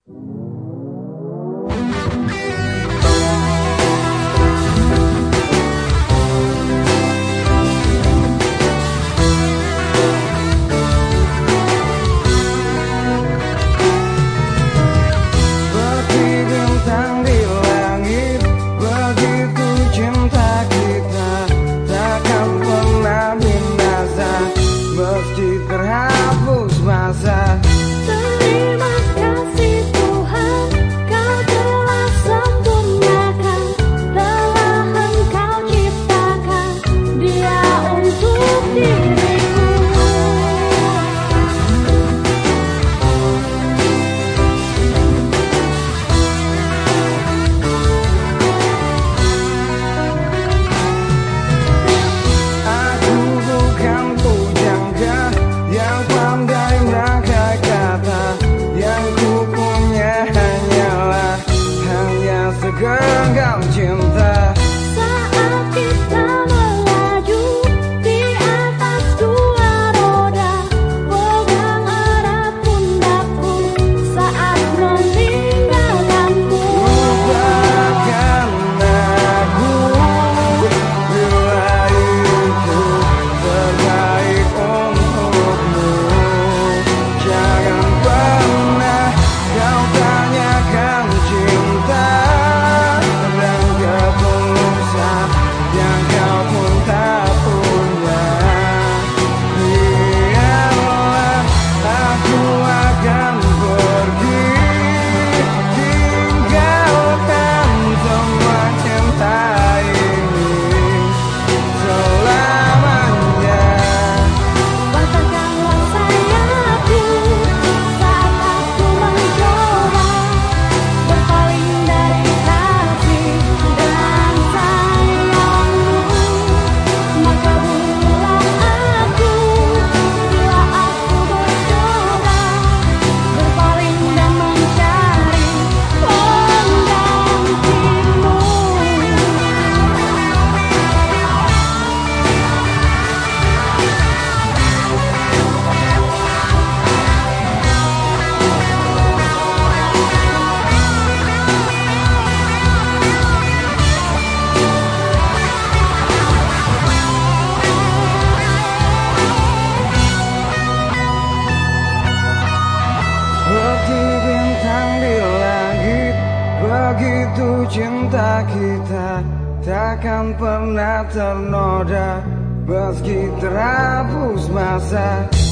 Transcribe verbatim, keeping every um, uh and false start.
Terhapus masa. Terima kasih Tuhan, Kau telah sempurnakan, telah Engkau ciptakan Dia untuk diriku. Aku bukan pujangga yang pandai merangkai kata, yang ku punya hanyalah hanya segenggam cinta. Saat kita melaju di atas dua roda, pegang erat pundakku saat meninggalkanku. Lupakan aku bila itu terbaik untukmu. Jangan pernah kau tanyakan cinta dan ketulusan yang kau pun tak punya. Biarlah aku akan pergi, tinggalkan semua cinta ini selamanya. Bentangkanlah sayapku saat aku mencoba berpaling dari kasih dan sayangmu. Maka bunuhlah aku bila aku bercoba berpaling dan mencari penggantimu. Seperti bintang di langit, begitu cinta kita takkan pernah ternoda meski terhapus masa.